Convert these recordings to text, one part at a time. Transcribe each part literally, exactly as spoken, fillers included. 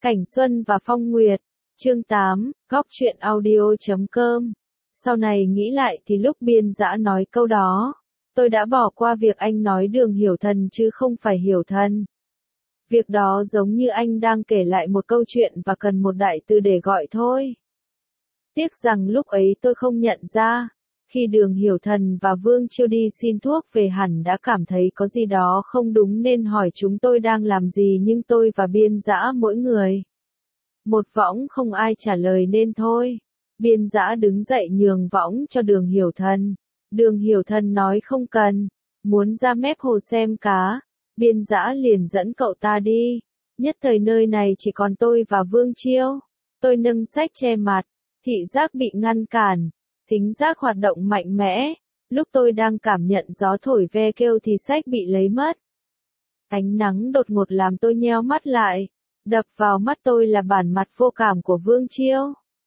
Cảnh Xuân và Phong Nguyệt, chương tám, góc truyện audio chấm com. Sau này nghĩ lại thì lúc Biên Dã nói câu đó, tôi đã bỏ qua việc anh nói Đường Hiểu Thần chứ không phải Hiểu Thần. Việc đó giống như anh đang kể lại một câu chuyện và cần một đại từ để gọi thôi. Tiếc rằng lúc ấy tôi không nhận ra, khi Đường Hiểu Thần và Vương Chiêu đi xin thuốc về hẳn đã cảm thấy có gì đó không đúng nên hỏi chúng tôi đang làm gì, nhưng tôi và Biên Dã mỗi người một võng, không ai trả lời nên thôi. Biên Dã đứng dậy nhường võng cho Đường Hiểu Thần. Đường Hiểu Thần nói không cần, muốn ra mép hồ xem cá. Biên Dã liền dẫn cậu ta đi. Nhất thời nơi này chỉ còn tôi và Vương Chiêu. Tôi nâng sách che mặt, thị giác bị ngăn cản, thính giác hoạt động mạnh mẽ. Lúc tôi đang cảm nhận gió thổi ve kêu thì sách bị lấy mất. Ánh nắng đột ngột làm tôi nheo mắt lại. Đập vào mắt tôi là bản mặt vô cảm của Vương Chiêu.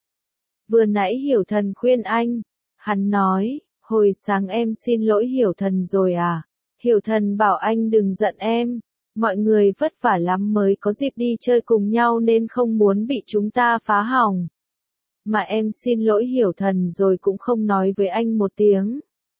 Vừa nãy Hiểu Thần khuyên anh. Hắn nói, hồi sáng em xin lỗi Hiểu Thần rồi à? Hiểu Thần bảo anh đừng giận em. Mọi người vất vả lắm mới có dịp đi chơi cùng nhau nên không muốn bị chúng ta phá hỏng. Mà em xin lỗi Hiểu Thần rồi cũng không nói với anh một tiếng.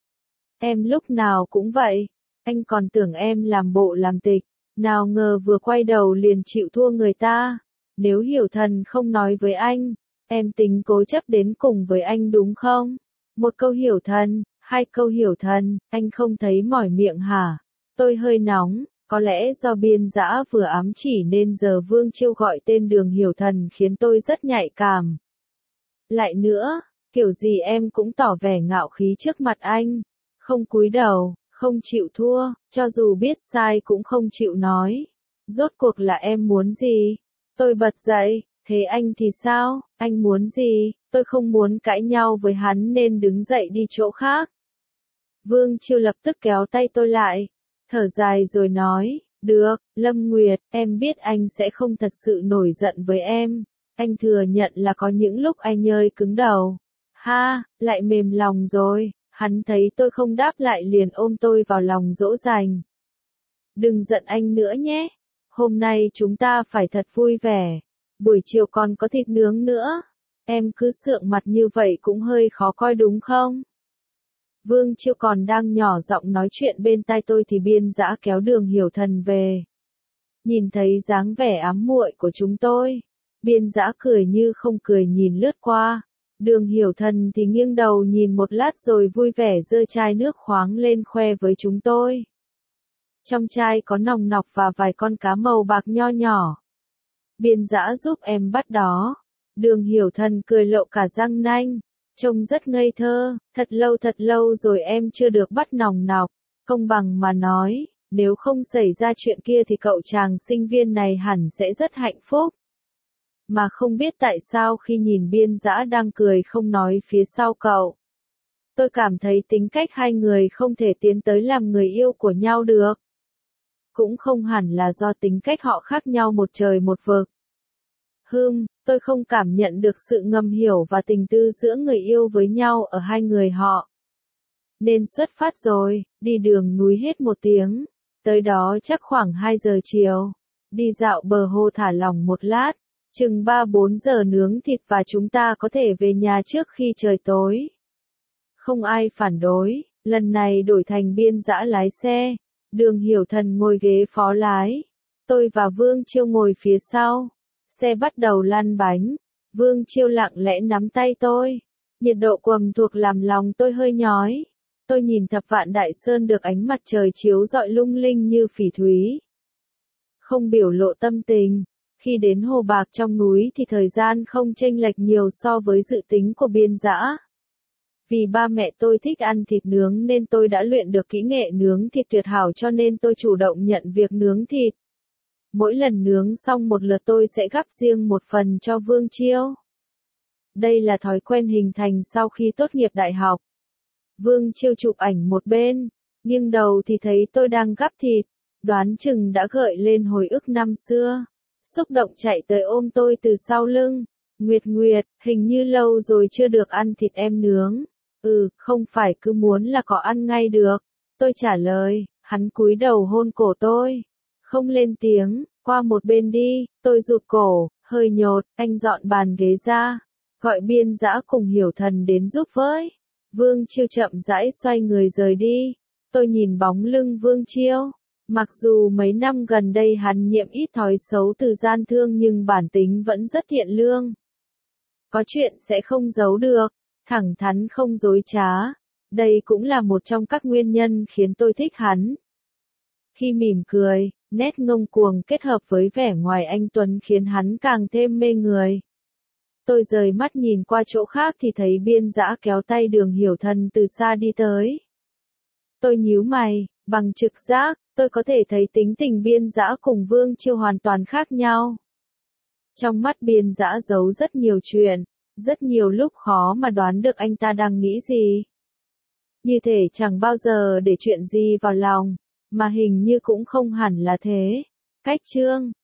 Em lúc nào cũng vậy. Anh còn tưởng em làm bộ làm tịch. Nào ngờ vừa quay đầu liền chịu thua người ta. Nếu Hiểu Thần không nói với anh, em tính cố chấp đến cùng với anh đúng không? Một câu Hiểu Thần, hai câu Hiểu Thần, anh không thấy mỏi miệng hả? Tôi hơi nóng, có lẽ do Biên Dã vừa ám chỉ nên giờ Vương Chiêu gọi tên Đường Hiểu Thần khiến tôi rất nhạy cảm. Lại nữa, kiểu gì em cũng tỏ vẻ ngạo khí trước mặt anh, không cúi đầu. Không chịu thua, cho dù biết sai cũng không chịu nói. Rốt cuộc là em muốn gì? Tôi bật dậy, thế anh thì sao? Anh muốn gì? Tôi không muốn cãi nhau với hắn nên đứng dậy đi chỗ khác. Vương Chiêu lập tức kéo tay tôi lại, thở dài rồi nói, được, Lâm Nguyệt, em biết anh sẽ không thật sự nổi giận với em. Anh thừa nhận là có những lúc anh hơi cứng đầu. Ha, lại mềm lòng rồi. Hắn thấy tôi không đáp lại liền ôm tôi vào lòng dỗ dành. Đừng giận anh nữa nhé. Hôm nay chúng ta phải thật vui vẻ. Buổi chiều còn có thịt nướng nữa. Em cứ sượng mặt như vậy cũng hơi khó coi đúng không? Vương Chiêu còn đang nhỏ giọng nói chuyện bên tai tôi thì Biên Dã kéo Đường Hiểu Thần về. Nhìn thấy dáng vẻ ám muội của chúng tôi, Biên Dã cười như không cười nhìn lướt qua. Đường Hiểu Thần thì nghiêng đầu nhìn một lát rồi vui vẻ giơ chai nước khoáng lên khoe với chúng tôi. Trong chai có nòng nọc và vài con cá màu bạc nho nhỏ. Biên Dã giúp em bắt đó. Đường Hiểu Thần cười lộ cả răng nanh, trông rất ngây thơ. Thật lâu thật lâu rồi em chưa được bắt nòng nọc. Công bằng mà nói, nếu không xảy ra chuyện kia thì cậu chàng sinh viên này hẳn sẽ rất hạnh phúc. Mà không biết tại sao khi nhìn Biên Dã đang cười không nói phía sau cậu, tôi cảm thấy tính cách hai người không thể tiến tới làm người yêu của nhau được. Cũng không hẳn là do tính cách họ khác nhau một trời một vực. Hừm, tôi không cảm nhận được sự ngầm hiểu và tình tư giữa người yêu với nhau ở hai người họ. Nên xuất phát rồi, đi đường núi hết một tiếng. Tới đó chắc khoảng hai giờ chiều. Đi dạo bờ hồ thả lỏng một lát. Chừng ba bốn giờ nướng thịt và chúng ta có thể về nhà trước khi trời tối. Không ai phản đối, lần này đổi thành Biên Dã lái xe. Đường Hiểu Thần ngồi ghế phó lái. Tôi và Vương Chiêu ngồi phía sau. Xe bắt đầu lăn bánh. Vương Chiêu lặng lẽ nắm tay tôi. Nhiệt độ quầm thuộc làm lòng tôi hơi nhói. Tôi nhìn thập vạn Đại Sơn được ánh mặt trời chiếu rọi lung linh như phỉ thúy. Không biểu lộ tâm tình. Khi đến Hồ Bạc trong núi thì thời gian không chênh lệch nhiều so với dự tính của Biên Dã. Vì ba mẹ tôi thích ăn thịt nướng nên tôi đã luyện được kỹ nghệ nướng thịt tuyệt hảo cho nên tôi chủ động nhận việc nướng thịt. Mỗi lần nướng xong một lượt tôi sẽ gắp riêng một phần cho Vương Chiêu. Đây là thói quen hình thành sau khi tốt nghiệp đại học. Vương Chiêu chụp ảnh một bên, nghiêng đầu thì thấy tôi đang gắp thịt, đoán chừng đã gợi lên hồi ức năm xưa. Xúc động chạy tới ôm tôi từ sau lưng. Nguyệt Nguyệt, hình như lâu rồi chưa được ăn thịt em nướng. Ừ, không phải cứ muốn là có ăn ngay được. Tôi trả lời, hắn cúi đầu hôn cổ tôi. Không lên tiếng, qua một bên đi, tôi rụt cổ, Hơi nhột, anh dọn bàn ghế ra, gọi Biên Dã cùng Hiểu Thần đến giúp với. Vương Chiêu chậm rãi xoay người rời đi. Tôi nhìn bóng lưng Vương Chiêu. Mặc dù mấy năm gần đây hắn nhiễm ít thói xấu từ gian thương nhưng bản tính vẫn rất thiện lương. Có chuyện sẽ không giấu được, thẳng thắn không dối trá. Đây cũng là một trong các nguyên nhân khiến tôi thích hắn. Khi mỉm cười, nét ngông cuồng kết hợp với vẻ ngoài anh tuấn khiến hắn càng thêm mê người. Tôi rời mắt nhìn qua chỗ khác thì thấy Biên Dã kéo tay Đường Hiểu Thần từ xa đi tới. Tôi nhíu mày, bằng trực giác, tôi có thể thấy tính tình Biên Dã cùng Vương Chiêu hoàn toàn khác nhau. Trong mắt Biên Dã giấu rất nhiều chuyện, rất nhiều lúc khó mà đoán được anh ta đang nghĩ gì. Như thể chẳng bao giờ để chuyện gì vào lòng, mà hình như cũng không hẳn là thế. Cách chương